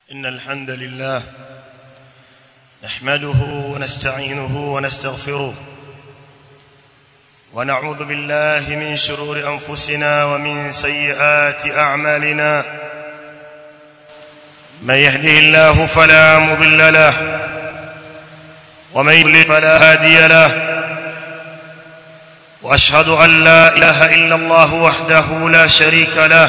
إن الحمد لله نحمده ونستعينه ونستغفره ونعوذ بالله من شرور أنفسنا ومن سيئات أعمالنا من يهده الله فلا مضل له ومن يضلل فلا هادي له وأشهد أن لا إله إلا الله وحده لا شريك له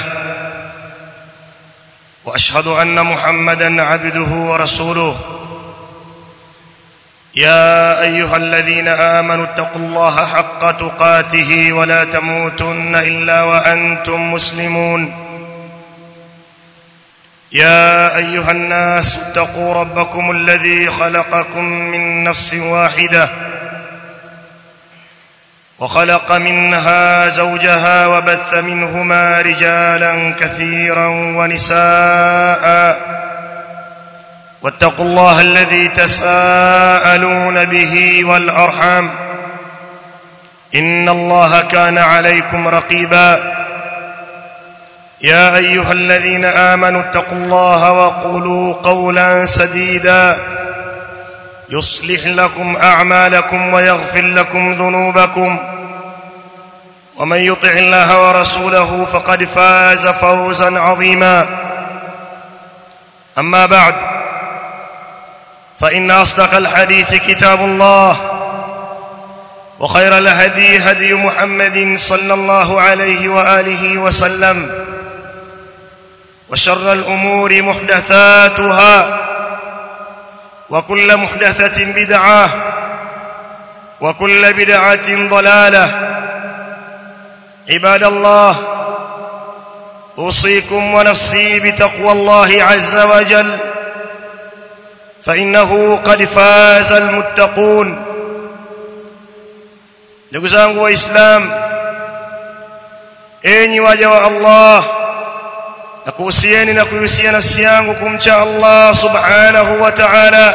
وأشهد أن محمدًا عبده ورسوله يا أيها الذين آمنوا اتقوا الله حق تقاته ولا تموتن إلا وأنتم مسلمون يا أيها الناس اتقوا ربكم الذي خلقكم من نفس واحدة وخلق منها زوجها وبث منهما رجالا كثيرا ونساء واتقوا الله الذي تساءلون به والأرحام إن الله كان عليكم رقيبا يا أيها الذين آمنوا اتقوا الله وقولوا قولا سديدا يصلح لكم أعمالكم ويغفر لكم ذنوبكم ومن يطع الله ورسوله فقد فاز فوزا عظيما أما بعد فإن أصدق الحديث كتاب الله وخير الهدي هدي محمد صلى الله عليه وآله وسلم وشر الأمور محدثاتها وكل محدثة بدعة وكل بدعة ضلالة عباد الله أوصيكم ونفسي بتقوى الله عز وجل فإنه قد فاز المتقون. ndugu zangu waislamu, enyi waja wa Allah, nakuhusieni na kuhusia nafsi yangu kumcha Allah subhanahu wa ta'ala.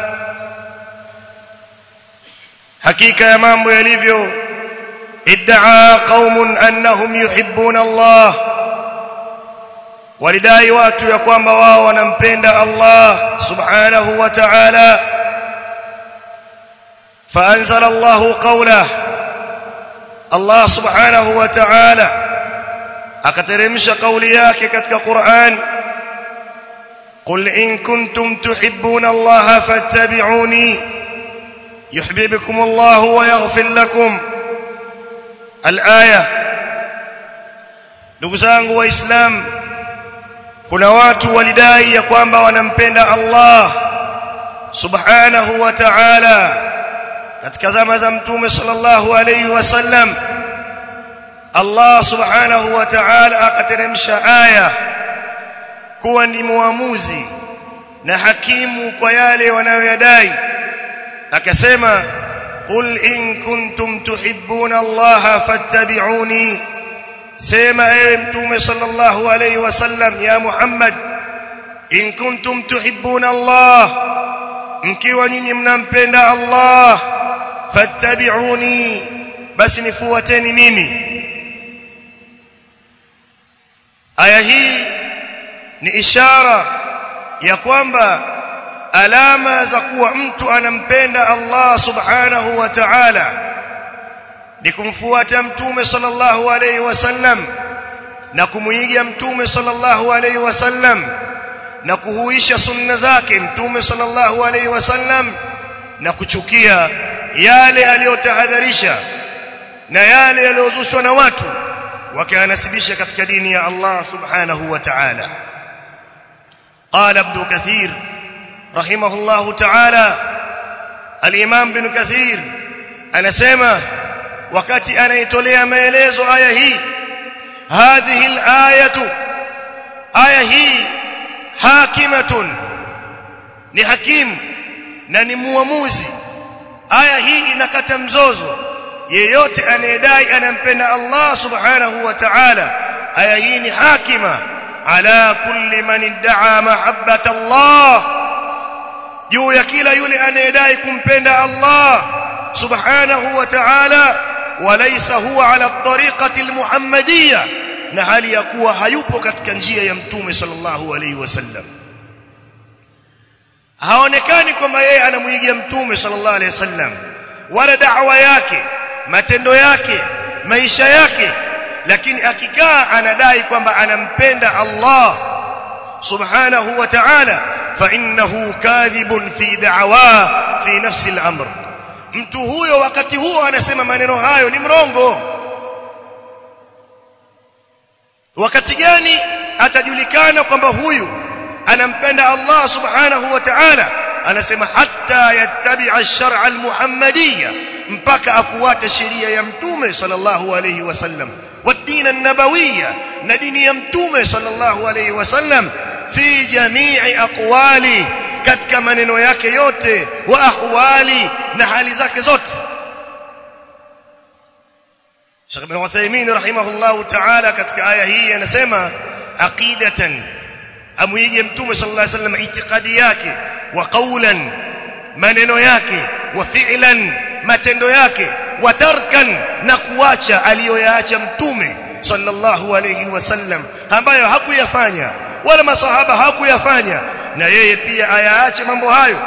Hakika ya mambo yalivyo, iddaa qaumun annahum yuhibbuna Allah, walidai watu ya kwamba wao wanampenda Allah subhanahu wa ta'ala. Faanzala Allahu qawlahu, Allah subhanahu wa ta'ala akateremsha kauli yake katika Qur'an, qul in kuntum tuhibbuna Allah fattabi'uni yuhibbukum Allah wa yaghfir lakum. Al-aya. Ndugu zangu waislamu, kuna watu walidai ya kwamba wanampenda Allah subhanahu wa ta'ala. Katika zama za Mtume sallallahu alayhi wasallam, Allah subhanahu wa ta'ala akateremsha aya kuwa ni muamuzi na hakimu kwa yale wanayoyadai. Akasema, qul in kuntum tuhibbuna Allah fattabi'uni, sema ewe Mtume sallallahu alayhi wasallam, ya Muhammad, in kuntum tuhibbuna Allah, mkiwa nyinyi mnampenda Allah, fattabi'uni, basi nifuateni mimi. Aya hii ni ishara ya kwamba alama za kuwa mtu anampenda Allah subhanahu wa ta'ala ni kumfuata Mtume sallallahu alayhi wasallam na kumuiga Mtume sallallahu alayhi wasallam na kuhuisha sunna zake Mtume sallallahu alayhi wasallam na kuchukia yale aliyotahadharisha na yale yaliyozushwa na watu wakanasibisha katika dini ya Allah subhanahu wa ta'ala. Qala Ibn Kathir rahimahullahu ta'ala, al-Imam Ibn Kathir anasema wakati anaitolea maelezo aya hii, hadhihi al-ayatu, aya hii hakimatun, ni hakim na ni muamuzi. Aya hii inakata mzozo. Yeyote anayedai anampenda Allah subhanahu wa ta'ala, aya hii ni hakima ala kulli man idda'a mahabbata Allah, juu ya kila yule anayedai kumpenda Allah subhanahu wa ta'ala, walaysa huwa ala at-tariqati al-muhammadiyya, na hali ya kuwa hayupo katika njia ya Mtume sallallahu alayhi wasallam. haonekani kwamba yeye anamuigia mtume sallallahu alaihi wasallam wala da'wa yake, matendo yake, maisha yake, lakini akikaa anadai kwamba anampenda Allah subhanahu wa ta'ala, fa innahu kadhibun fi da'wa fi nafsi al-amr. Mtu huyo wakati huo anasema maneno hayo ni mrongo. Wakati gani atajulikana kwamba huyu anampenda Allah subhanahu wa ta'ala? Anasema hatta yattabi'a ash-shar'a al-muhammadiyya, mpaka afuate sheria ya mtume sallallahu alayhi wasallam, والدين النبوية, na dini ya mtume sallallahu alayhi wasallam, fi jami'i aqwali, katika maneno yake yote, wa ahwali, na hali zake zote. Sheikh Ibn Uthaymeen rahimahullahu ta'ala katika aya hii anasema aqidatan, amuige mtume sallallahu alayhi wasallam itikadi yake, wa qawlan, maneno yake, wa fi'lan, matendo yake, wa tarkan, na kuacha aliyoyaacha mtume sallallahu alayhi wasallam ambayo hakuyafanya wala masahaba hakuyafanya, na yeye pia ayaache mambo hayo.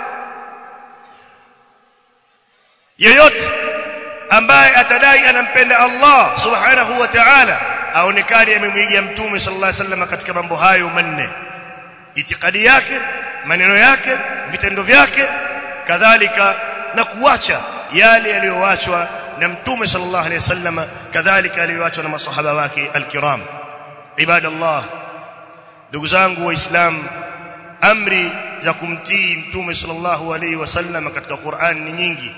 Yeyote ambaye atadai anampenda Allah subhanahu wa ta'ala aonekane amemwigia mtume sallallahu alayhi wasallam katika mambo hayo manne: itikadi yake, maneno yake, vitendo vyake, kadhalika na kuacha yale yaliyoachwa na mtume sallallahu alayhi wasallam, kadhalika aliyoachwa na masahaba wake alkiram. Ibadallah, ndugu zangu waislamu, amri za kumtii mtume sallallahu alayhi wasallam katika Qur'an ni nyingi,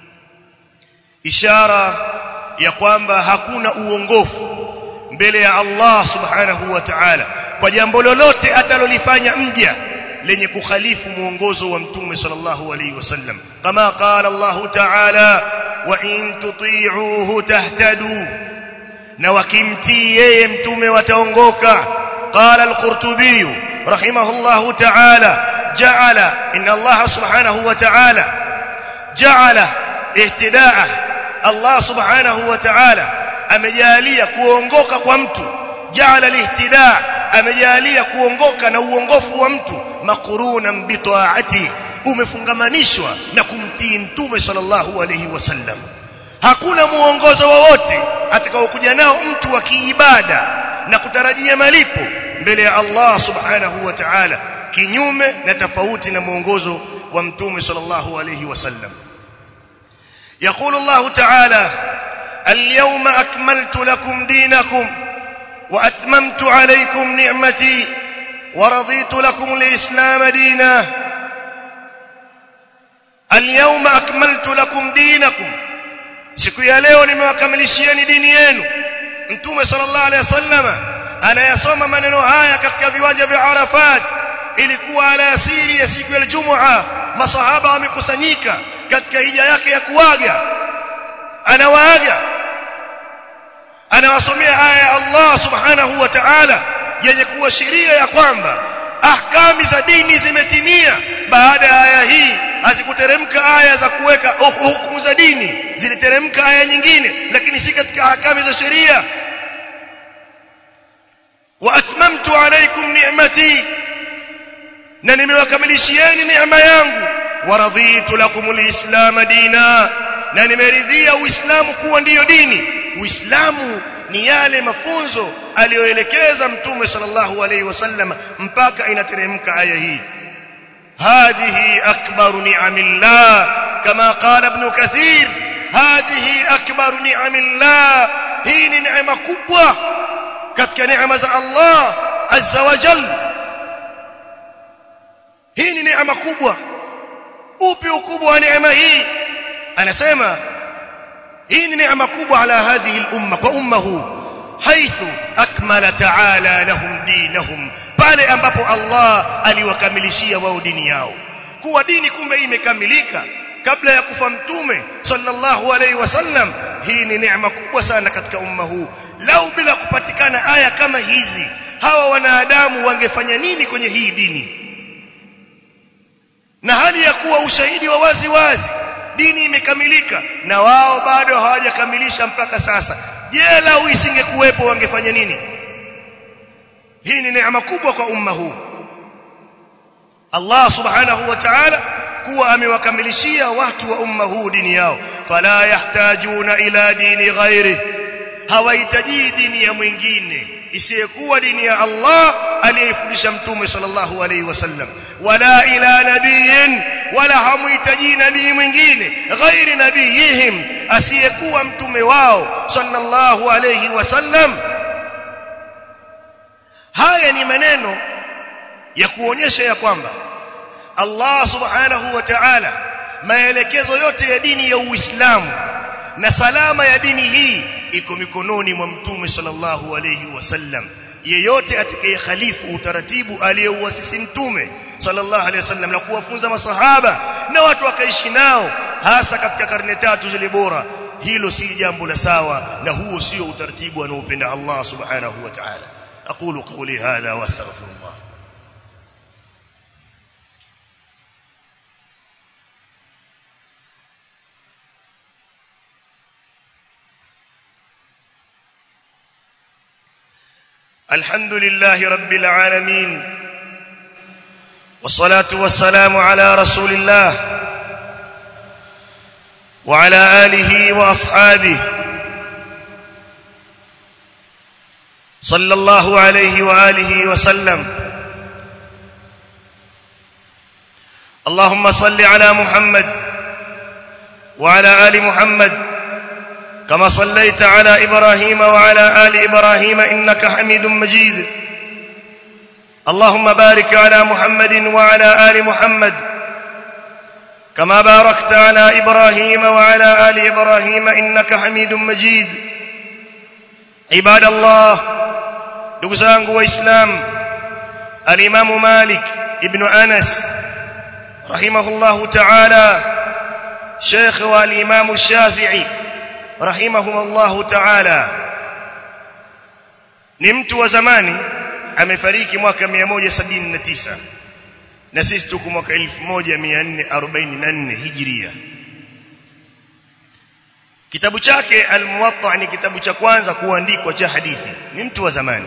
ishara ya kwamba hakuna uongofu mbele ya Allah subhanahu wa ta'ala kwa jambo lolote atalolifanya mja lenye kukhalifu muongozo wa mtume sallallahu alayhi wasallam, kama qala Allah ta'ala wa in tuti'uhu tahtadu, na wakimtii yeye mtume wataongoka. Qala al-Qurtubi rahimahullahu ta'ala ja'ala inna Allah subhanahu wa ta'ala ja'ala ihtidaa, Allah subhanahu wa ta'ala amejalia kuongoka kwa mtu, ja'ala al-ihtidaa, amejalia kuongoka na uongofu wa mtu maqrunan bi ta'ati, umefungamanishwa na kumtii mtume sallallahu alayhi wasallam. Hakuna muongozo wowote atakaokuja nao mtu wa kiibada na kutarajia malipo mbele ya Allah subhanahu wa ta'ala kinyume na tofauti na muongozo wa mtume sallallahu alayhi wasallam. يقول الله تعالى اليوم أكملت لكم دينكم وأتممت عليكم نعمتي ورضيت لكم الإسلام دينا. اليوم أكملت لكم دينكم, siku ya leo nimewakamilishieni dini yenu. Mtume sallallahu alaihi wasallam anayasoma maneno haya katika viwanja vya Arafat. Ilikuwa alasiri ya siku ya Ijumaa, masahaba wamekusanyika katika hija yake ya kuaga, anawaaga, anawasomea aya ya Allah subhanahu wa ta'ala yenye kuashiria ya kwamba ahkami za dini zimetimia. Baada ya aya hii hazikuteremka aya za kuweka hukumu za dini, ziliteremka aya nyingine, lakini si katika ahkami za sheria. wa atmamtu alaykum ni'mati, na nimewakamilishieni neema yangu. wa raditu lakum alislam dina, na nimeridhia Uislamu kuwa ndiyo dini. Uislamu ni yale mafunzo aliyoelekeza mtume sallallahu alayhi wasallam mpaka inateremka aya hii. hadhihi akbaru ni'amillah, kama qala ibn Kathir, hadhihi akbaru ni'amillah, hii ni neema kubwa katika neema za Allah azza wa jalla. Hii ni neema kubwa. Upi ukubwa wa neema hii? Anasema hii ni neema kubwa ala hadhihi al-umma, kwa umma huu, haithu akmala ta'ala lahum dinahum, pale ambapo Allah aliwakamilishia wao dini yao. Kuwa dini kumbe imekamilika kabla ya kufa mtume sallallahu alayhi wasallam, hii ni neema kubwa sana katika umma huu. Lau bila kupatikana aya kama hizi, hawa wanadamu wangefanya nini kwenye hii dini? Na hali ya kuwa ushahidi wa wazi wazi dini imekamilika na wao bado hawajakamilisha mpaka sasa. Je, lau isingekuwepo wangefanya nini? Hii ni neema kubwa kwa umma huu. Allah subhanahu wa ta'ala kuwa amewakamilishia watu wa umma huu dini yao. Fala yahtajuna ila dini ghairi, hawahitaji dini ya mwingine isiyekuwa dini ya Allah aliyefundisha mtume sallallahu alayhi wasallam. Wala ila nabiyin, wala hamuhitaji nabii mwingine ghairi nabiyihim, asiyekuwa mtume wao sallallahu alayhi wasallam. Haya ni maneno ya kuonyesha ya kwamba Allah subhanahu wa ta'ala maelekezo yote ya dini ya Uislamu na salama ya dini hii iko mikononi mwa mtume sallallahu alayhi wasallam. Yeyote atakaye khalifu utaratibu aliyouasisi mtume sallallahu alayhi wasallam na kuwafunza masahaba na watu wakaishi nao hasa katika karne tatu zile bora, hilo si jambo la sawa na huo sio utaratibu anaopenda Allah subhanahu wa ta'ala. aqulu qawli hadha wa astaghfirullah. الحمد لله رب العالمين، والصلاة والسلام على رسول الله وعلى آله وأصحابه صلى الله عليه وآله وسلم. اللهم صل على محمد وعلى آل محمد كما صليت على إبراهيم وعلى آل إبراهيم إنك حميد مجيد. اللهم بارك على محمد وعلى آل محمد كما باركت على إبراهيم وعلى آل إبراهيم إنك حميد مجيد. عباد الله، دغزانغو وإسلام، الإمام مالك ابن أنس رحمه الله تعالى شيخ والإمام الشافعي رحمهم الله تعالى ni mtu wa zamani, amefariki mwaka 179 na sisi tuko mwaka 1444 Hijria. Kitabu chake Al-Muwatta ni kitabu cha kwanza kuandikwa cha hadithi. Ni mtu wa zamani.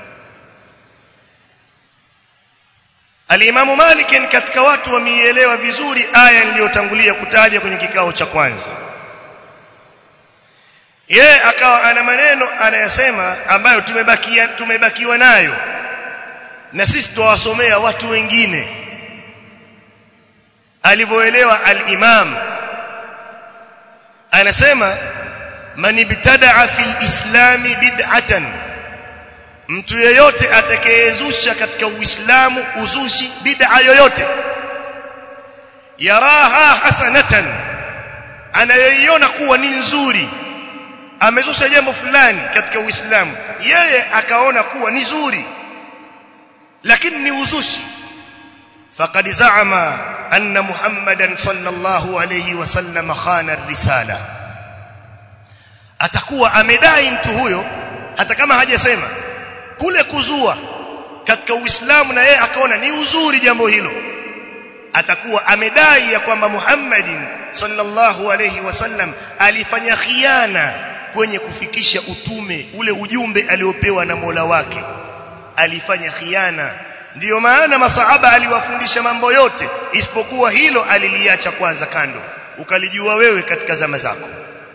Al-Imam Malik katika watu wameielewa vizuri aya niliyotangulia kutaja kwenye kikao cha kwanza. Yeye akawa ana maneno anayasema ambayo tumebakiwa nayo na sisi tuwasomea watu wengine. Alivyoelewa al-Imam anasema, man ibtada'a fil islami bid'atan, mtu yeyote atakayezusha katika Uislamu uzushi, bid'a yoyote, yaraha hasanatan, anayoiona kuwa ni nzuri, amezusha jambo fulani katika Uislamu yeye akaona kuwa ni nzuri lakini ni uzushi, faqad za'ama anna Muhammadan sallallahu alayhi wasallam khana ar-risala, atakuwa amedai mtu huyo hata kama hajasema kule kuzua katika Uislamu na yeye akaona ni uzuri jambo hilo, atakuwa amedai ya kwamba Muhammadin sallallahu alayhi wasallam alifanya khiana kwenye kufikisha utume, ule ujumbe aliopewa na Mola wake, alifanya khiana. Ndiyo maana masahaba aliwafundisha mambo yote isipokuwa hilo aliliacha kwanza kando, ukalijua wewe katika zama zako.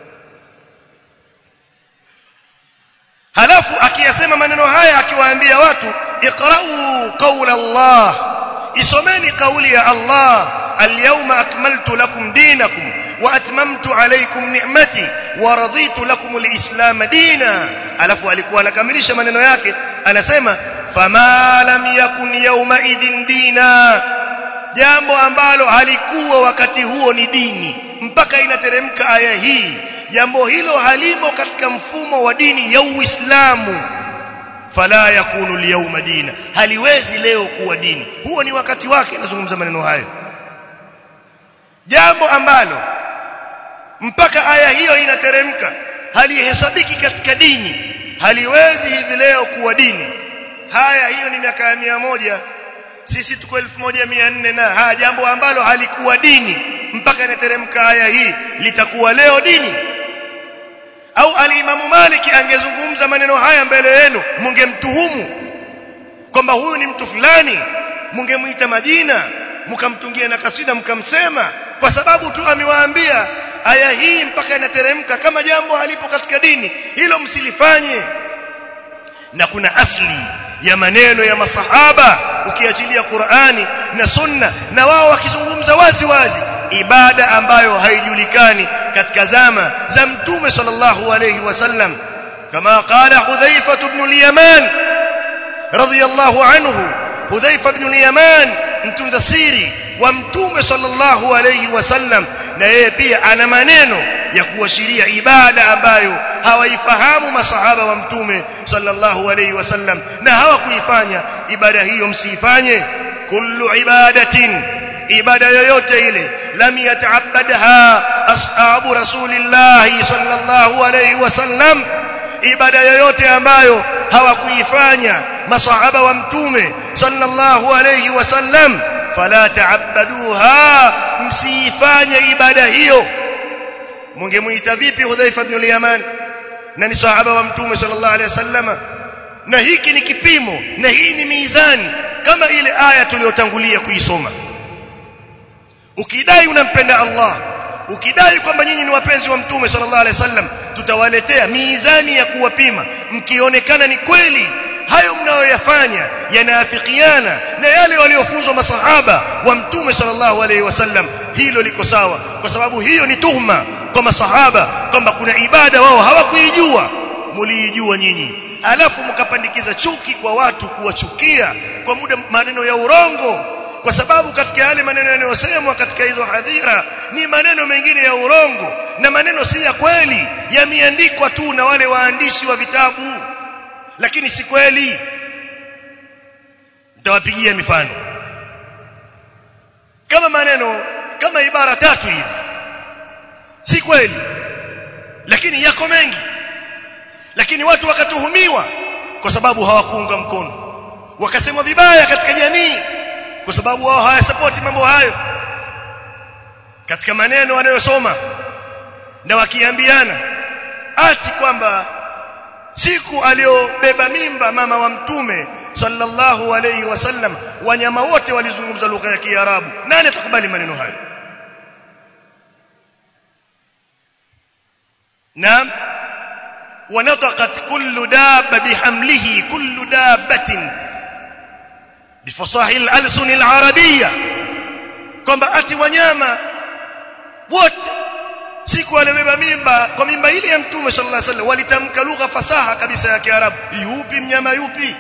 Halafu akiyasema maneno haya akiwaambia watu, iqra'u qawla Allah, isomeni kauli ya Allah, al-yawma akmaltu lakum dinakum wa atmamtu alaykum ni'mati wa raditu lakum al-islam dina. Alafu alikuwa anakamilisha maneno yake anasema, fama lam yakun yawma idhin dina, jambo ambalo halikuwa wakati huo ni dini, mpaka inateremka aya hii, jambo hilo halimo katika mfumo wa dini ya Uislamu, fala yakunu al-yawma dina, haliwezi leo kuwa dini. Huo ni wakati wake nazungumza maneno hayo. Jambo ambalo mpaka aya hiyo inateremka halihesabiki katika dini, haliwezi hivi leo kuwa dini. Haya, hiyo ni miaka 100, sisi tuko 1400 na haya jambo ambalo halikuwa dini mpaka inateremka aya hii litakuwa leo dini? Au al-Imam Malik angezungumza maneno haya mbele yenu, mungemtuhumu kwamba huyu ni mtu fulani, mungemuita majina, mkamtungia na kasida mkamsema kwa sababu tu amewaambia aya hii mpaka inateremka kama jambo halipo katika dini, hilo msilifanye. Na kuna asli ya maneno ya masahaba ukiachilia Qur'ani na Sunna, na wao wakizungumza wazi wazi ibada ambayo haijulikani katika zama za Mtume sallallahu alayhi wasallam, kama qala Hudhaifa ibn al-Yaman radiyallahu anhu. Hudhaifa ibn al-Yaman mtunza siri wa Mtume sallallahu alayhi wasallam, na yeye pia ana maneno ya kuashiria ibada ambayo hawaifahamu masahaba wa Mtume sallallahu alayhi wasallam na hawakuifanya. Ibada hiyo msifanye. Kullu ibadatin, ibada yoyote ile, lam yata'abbadha ashabu rasulillah sallallahu alayhi wasallam, ibada yoyote ambayo hawakuifanya masahaba wa Mtume sallallahu alayhi wasallam, fala ta'abbaduha, msifanye ibada hiyo. Mungemuita vipi Hudhaifa ibn al-Yaman na ni sahaba wa Mtume sallallahu alayhi wasallam? Na hiki ni kipimo na hii ni mizani, kama ile aya tuliyotangulia kuisoma. Ukidai unampenda Allah, ukidai kwamba nyinyi ni wapenzi wa Mtume sallallahu alayhi wasallam, tutawaletea mizani ya kuwapima. Mkionekana ni kweli hayo mnayoyafanya yanaafikiana na yale waliofunzwa masahaba wa Mtume sallallahu alayhi wasallam, hilo liko sawa, kwa sababu hiyo ni tuhma kwa masahaba kwamba kuna ibada wao hawakuijua, muliijua nyinyi, alafu mkapandikiza chuki kwa watu, kuwachukia kwa muda, maneno ya urongo, kwa sababu katika yale maneno yanayosemwa katika hizo hadhira ni maneno mengine ya urongo na maneno si ya kweli, yameandikwa tu na wale waandishi wa vitabu, lakini si kweli. Nitawapigia mifano kama maneno kama ibara tatu hivi, si kweli, lakini yako mengi, lakini watu wakatuhumiwa kwa sababu hawakuunga mkono, wakasemwa vibaya katika jamii kwa sababu wao hawasapoti mambo hayo katika maneno wanayosoma, na wakiambiana ati kwamba siku aliyobeba mimba mama wa Mtume sallallahu alayhi wasallam wanyama wote walizungumza lugha ya Kiarabu. Nani atakubali maneno hayo? Naam, ونطقت كل دابة بحمله كل دابة بفصاح الألسن العربية, kwamba ati wanyama wote siku alibeba mimba kwa mimba ile ya Mtume sallallahu alaihi wasallam walitamka lugha fasaha kabisa ya Kiarabu. Yupi mnyama yupi?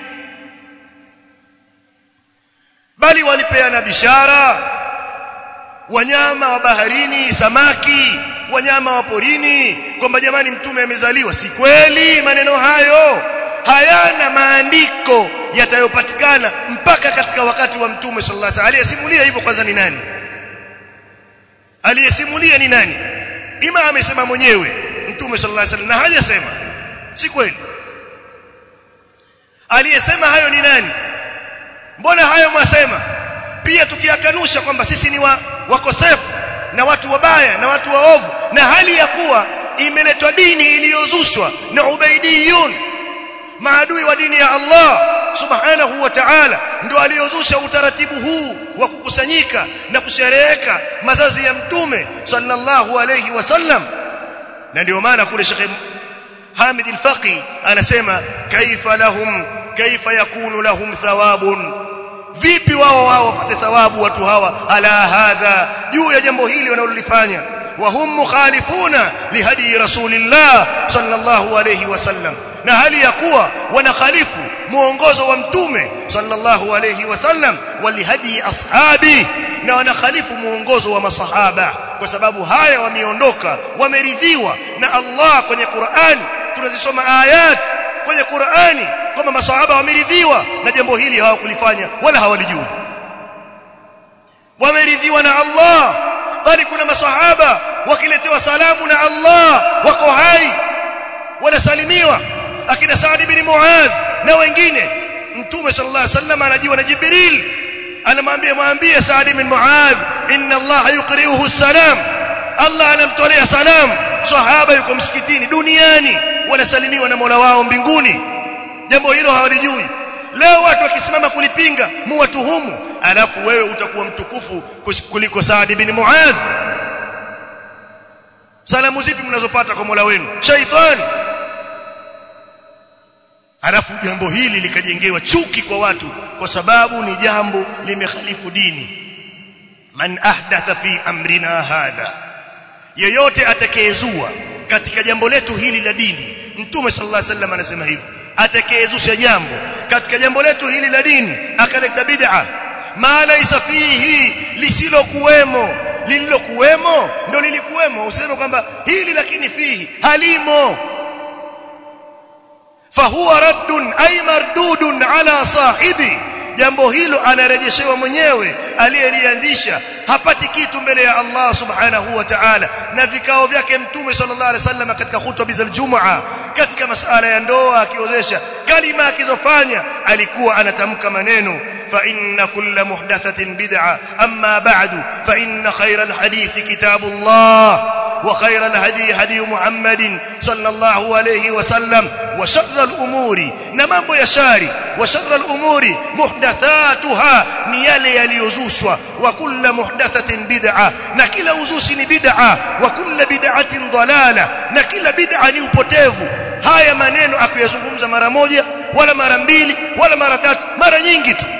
Bali walipeana bishara, wanyama wa baharini, samaki, wanyama wa porini, kwamba jamani Mtume amezaliwa. Si kweli, maneno hayo hayana maandiko yatayopatikana mpaka katika wakati wa Mtume sallallahu alaihi wasallam. Aliyesimulia hivyo kwanza ni nani? Aliyesimulia ni nani? Ima amesema mwenyewe Mtume sallallahu alaihi wasallam na hajasema, si kweli. Aliyesema hayo ni nani? Mbona hayo mwasema? Pia tukiakanusha kwamba sisi ni wakosefu na watu wabaya na watu waovu, na hali ya kuwa imeletwa dini iliyozushwa na ubaidiyun, maadui wa dini ya Allah subhanahu wa ta'ala, ndio aliyozusha utaratibu huu wa kukusanyika na kushereheka mazazi ya Mtume sallallahu alayhi wasallam. Na ndio maana kule Sheikh Hamid al-Faqi anasema kaifa yakunu lahum thawabun, vipi wao wapate thawabu watu hawa ala hadha, juu ya jambo hili wanalolifanya, wa hum mukhalifuna lihadi rasulillah sallallahu alayhi wasallam, na hali ya kuwa wanakhalifu muongozo wa Mtume sallallahu alayhi wasallam, walihadi ashabi, na wanakhalifu muongozo wa masahaba. Kwa sababu haya wameondoka, wameridhiwa na Allah. Kwenye Qur'ani tunazisoma ayat kwenye Qur'ani kwamba masahaba wameridhiwa na jambo hili, hawakulifanya wala hawalijui, wameridhiwa na Allah. Bali kuna masahaba wakiletewa salamu na Allah wako hai, wanasalimiwa, akina Saad ibn Muadh na wengine. Mtume sallallahu alaihi wasallam anajiwa na Jibril, anamwambia Saad ibn Muadh, inna Allah yuqri'uhu salam, Allah anamtolea salam. Sahaba yuko msikitini duniani, wanasalimiwa na Mola wao mbinguni. Jambo hilo hawalijui. Leo watu wakisimama kulipinga, muwatuhumu alafu wewe utakuwa mtukufu kuliko Saad ibn Muadh? Salamu zipi mnazopata kwa Mola wenu? Shaitani. Alafu jambo hili likajengewa chuki kwa watu kwa sababu ni jambo limekhalifu dini. Man ahdatha fi amrina hadha, yeyote atakayezua katika jambo letu hili la dini. Mtume sallallahu alaihi wasallam anasema hivi, atakayezusha jambo katika jambo letu hili la dini akaleta bid'a, ma laysa fihi, lisilokuwemo, lililokuwemo ndio lilikuwemo. Useme kwamba hili lakini fihi halimo, fahuwa raddun ay mardudun ala sahibi, jambo hilo anarejeshewa mwenyewe aliyelianzisha, hapati kitu mbele ya Allah subhanahu wa ta'ala. Na vikao vyake Mtume sallallahu alaihi wasallam katika khutba za Ijumaa, katika masuala ya ndoa, akiozesha kalima akizofanya, alikuwa anatamka maneno fa inna kulla muhdathatin bid'a amma ba'du fa inna khayral hadithi kitabullah وخير الهدي هدي محمد صلى الله عليه وسلم وشر الأمور نمامbo ya shari وشر الأمور محدثاتها ni yale yaliyozushwa wa kullu muhdathatin bid'a na kila uzushi ni bid'a wa kullu bid'atin dalala na kila bid'a ni upotevu. Haya maneno akuyazungumza mara moja wala mara mbili wala mara tatu, mara nyingi tu,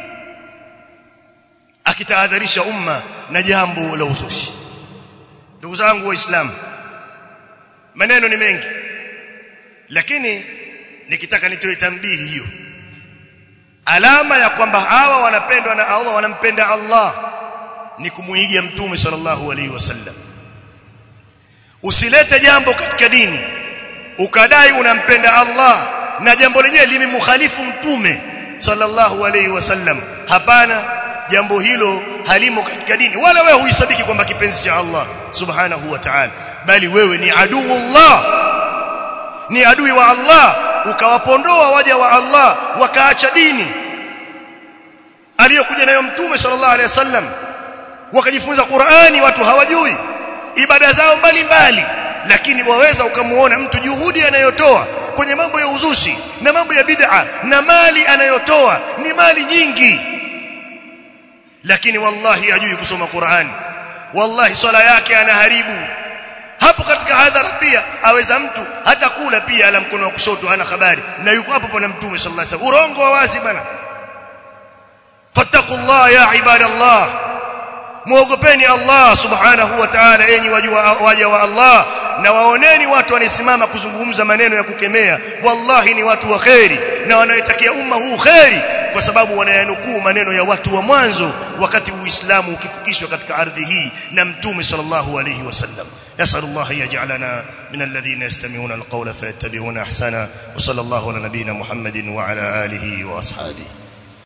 akitahadharisha umma na jambo la uzushi. Ndugu zangu waislamu, maneno ni mengi, lakini nikitaka nitoe tambihi hiyo, alama ya kwamba hawa wanapendwa na Allah, wanampenda Allah, ni kumuigia Mtume sallallahu alaihi wasallam. Usilete jambo katika dini ukadai unampenda Allah na jambo lenyewe limemkhalifu Mtume sallallahu alaihi wasallam. Hapana, jambo hilo halimo katika dini, wala wewe huisabiki kwamba kipenzi cha Allah subhanahu wa ta'ala, bali wewe ni aduullah, ni adui wa Allah. Ukawapondoa waja wa Allah wakaacha dini aliyokuja nayo Mtume sallallahu alaihi wasallam, wakajifunza Qur'ani, watu hawajui ibada zao mbalimbali, lakini waweza ukamuona mtu juhudi anayotoa kwenye mambo ya uzushi na mambo ya bid'a na mali anayotoa ni mali nyingi, lakini wallahi hajui kusoma Qur'ani, wallahi swala yake anaharibu. Hapo katika hadhara pia aweza mtu hata kula pia ala mkono wa kushoto hana habari, na yuko hapo pana Mtume sallallahu alaihi wasallam. Urongo wa wazi bana. Fattaqullah ya ibadallah, muogopeni Allah subhanahu wa ta'ala, enyi waja wa Allah, na waoneni watu wanasimama kuzungumza maneno ya kukemea. Wallahi ni watu wa kheri na wanaitakia umma huu kheri, kwa sababu wanayanukuu maneno ya watu wa mwanzo wakati Uislamu ukifikishwa katika ardhi hii na Mtume sallallahu alayhi wasallam. Nasallallahu yaj'alana min alladhina yastami'una alqawla fayattabi'una ahsana, wa sallallahu ala nabiyyina Muhammadin wa ala alihi wa ashabihi.